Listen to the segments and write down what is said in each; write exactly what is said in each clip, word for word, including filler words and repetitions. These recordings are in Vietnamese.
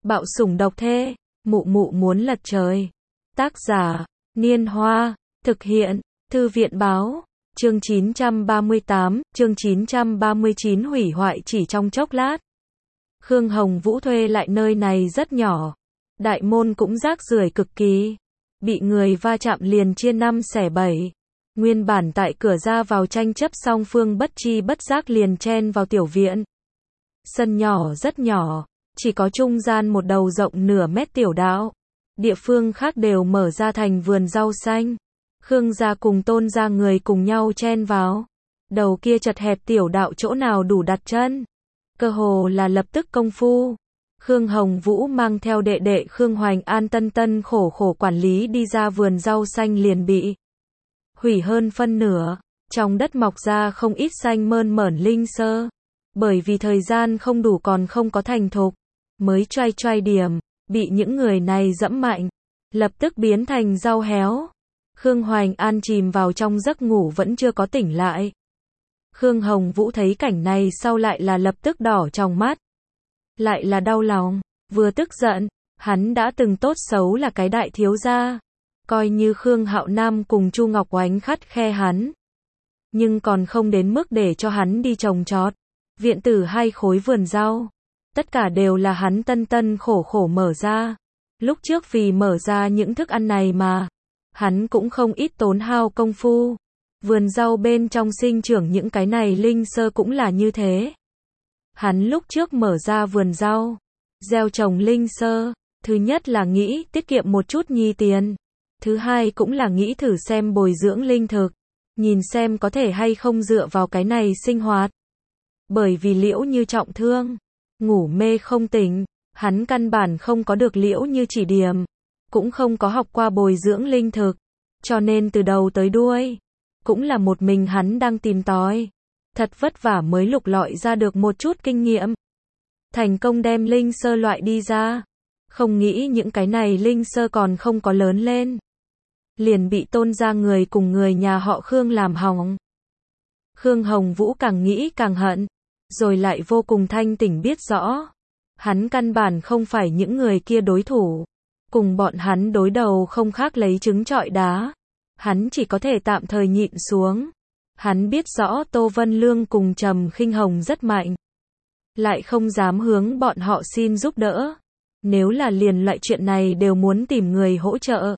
Bạo sủng độc thê, mụ mụ muốn lật trời. Tác giả, Niên Hoa, thực hiện, Thư viện báo, chương chín trăm ba mươi tám, chương chín trăm ba mươi chín hủy hoại chỉ trong chốc lát. Khương Hồng Vũ thuê lại nơi này rất nhỏ, đại môn cũng rác rưởi cực kỳ, bị người va chạm liền chia năm xẻ bảy. Nguyên bản tại cửa ra vào tranh chấp song phương bất chi bất giác liền chen vào tiểu viện. Sân nhỏ rất nhỏ, chỉ có trung gian một đầu rộng nửa mét tiểu đạo. Địa phương khác đều mở ra thành vườn rau xanh. Khương gia cùng Tôn gia người cùng nhau chen vào. Đầu kia chật hẹp tiểu đạo chỗ nào đủ đặt chân. Cơ hồ là lập tức công phu. Khương Hồng Vũ mang theo đệ đệ Khương Hoành An tân tân khổ khổ quản lý đi ra vườn rau xanh liền bị hủy hơn phân nửa. Trong đất mọc ra không ít xanh mơn mởn linh sơ. Bởi vì thời gian không đủ còn không có thành thục, mới choai choai điểm, bị những người này dẫm mạnh, lập tức biến thành rau héo. Khương Hoành An chìm vào trong giấc ngủ vẫn chưa có tỉnh lại. Khương Hồng Vũ thấy cảnh này sau lại là lập tức đỏ trong mắt. Lại là đau lòng, vừa tức giận, hắn đã từng tốt xấu là cái đại thiếu gia. Coi như Khương Hạo Nam cùng Chu Ngọc Oánh khắt khe hắn. Nhưng còn không đến mức để cho hắn đi trồng trọt. Viện tử hai khối vườn rau. Tất cả đều là hắn tân tân khổ khổ mở ra. Lúc trước vì mở ra những thức ăn này mà. Hắn cũng không ít tốn hao công phu. Vườn rau bên trong sinh trưởng những cái này linh sơ cũng là như thế. Hắn lúc trước mở ra vườn rau. Gieo trồng linh sơ. Thứ nhất là nghĩ tiết kiệm một chút nhi tiền. Thứ hai cũng là nghĩ thử xem bồi dưỡng linh thực. Nhìn xem có thể hay không dựa vào cái này sinh hoạt. Bởi vì Liễu Như trọng thương, ngủ mê không tỉnh, hắn căn bản không có được Liễu Như chỉ điểm, cũng không có học qua bồi dưỡng linh thực, cho nên từ đầu tới đuôi, cũng là một mình hắn đang tìm tòi, thật vất vả mới lục lọi ra được một chút kinh nghiệm. Thành công đem linh sơ loại đi ra, không nghĩ những cái này linh sơ còn không có lớn lên. Liền bị Tôn gia người cùng người nhà họ Khương làm hỏng. Khương Hồng Vũ càng nghĩ càng hận. Rồi lại vô cùng thanh tỉnh biết rõ. Hắn căn bản không phải những người kia đối thủ. Cùng bọn hắn đối đầu không khác lấy trứng trọi đá. Hắn chỉ có thể tạm thời nhịn xuống. Hắn biết rõ Tô Vân Lương cùng Trầm Khinh Hồng rất mạnh. Lại không dám hướng bọn họ xin giúp đỡ. Nếu là liền loại chuyện này đều muốn tìm người hỗ trợ.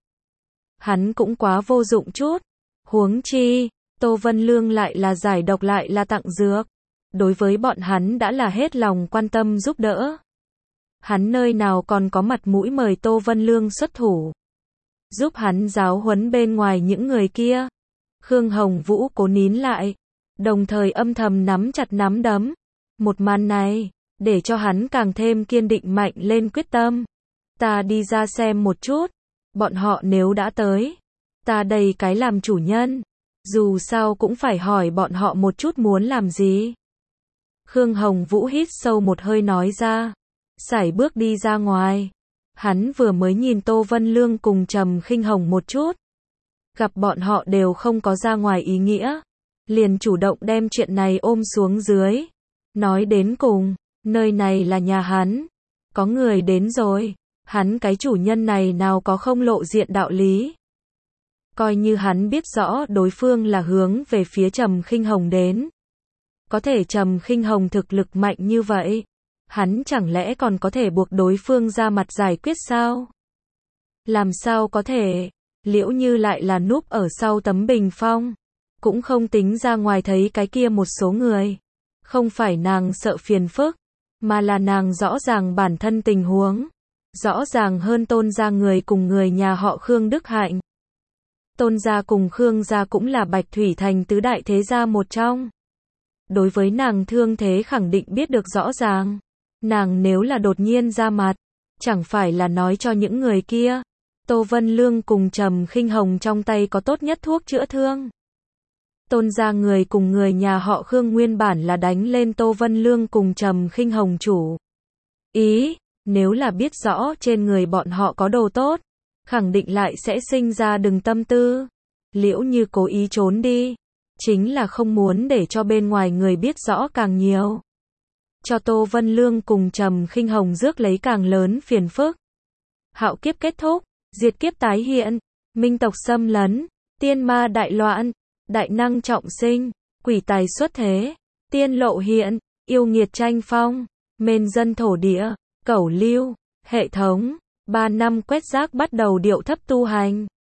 Hắn cũng quá vô dụng chút. Huống chi, Tô Vân Lương lại là giải độc lại là tặng dược. Đối với bọn hắn đã là hết lòng quan tâm giúp đỡ. Hắn nơi nào còn có mặt mũi mời Tô Vân Lương xuất thủ. Giúp hắn giáo huấn bên ngoài những người kia. Khương Hồng Vũ cố nín lại. Đồng thời âm thầm nắm chặt nắm đấm. Một màn này, để cho hắn càng thêm kiên định mạnh lên quyết tâm. Ta đi ra xem một chút. Bọn họ nếu đã tới. Ta đây cái làm chủ nhân. Dù sao cũng phải hỏi bọn họ một chút muốn làm gì. Khương Hồng Vũ hít sâu một hơi nói ra. Sải bước đi ra ngoài. Hắn vừa mới nhìn Tô Vân Lương cùng Trầm Khinh Hồng một chút. Gặp bọn họ đều không có ra ngoài ý nghĩa. Liền chủ động đem chuyện này ôm xuống dưới. Nói đến cùng, nơi này là nhà hắn. Có người đến rồi. Hắn cái chủ nhân này nào có không lộ diện đạo lý. Coi như hắn biết rõ đối phương là hướng về phía Trầm Khinh Hồng đến. Có thể Trầm Khinh Hồng thực lực mạnh như vậy, hắn chẳng lẽ còn có thể buộc đối phương ra mặt giải quyết sao? Làm sao có thể? Liễu Như lại là núp ở sau tấm bình phong, cũng không tính ra ngoài thấy cái kia một số người. Không phải nàng sợ phiền phức, mà là nàng rõ ràng bản thân tình huống, rõ ràng hơn Tôn gia người cùng người nhà họ Khương Đức Hạnh. Tôn gia cùng Khương gia cũng là Bạch Thủy Thành tứ đại thế gia một trong. Đối với nàng thương thế khẳng định biết được rõ ràng. Nàng nếu là đột nhiên ra mặt, chẳng phải là nói cho những người kia. Tô Vân Lương cùng Trầm Khinh Hồng trong tay có tốt nhất thuốc chữa thương. Tôn gia người cùng người nhà họ Khương nguyên bản là đánh lên Tô Vân Lương cùng Trầm Khinh Hồng chủ ý, nếu là biết rõ trên người bọn họ có đồ tốt, khẳng định lại sẽ sinh ra đừng tâm tư. Liễu Như cố ý trốn đi, chính là không muốn để cho bên ngoài người biết rõ càng nhiều. cho Tô Vân Lương cùng Trầm Khinh Hồng rước lấy càng lớn phiền phức. Hạo kiếp kết thúc, diệt kiếp tái hiện, minh tộc xâm lấn, tiên ma đại loạn, đại năng trọng sinh, quỷ tài xuất thế, tiên lộ hiện, yêu nghiệt tranh phong, mên dân thổ địa, cẩu lưu, hệ thống, ba năm quét rác bắt đầu điệu thấp tu hành.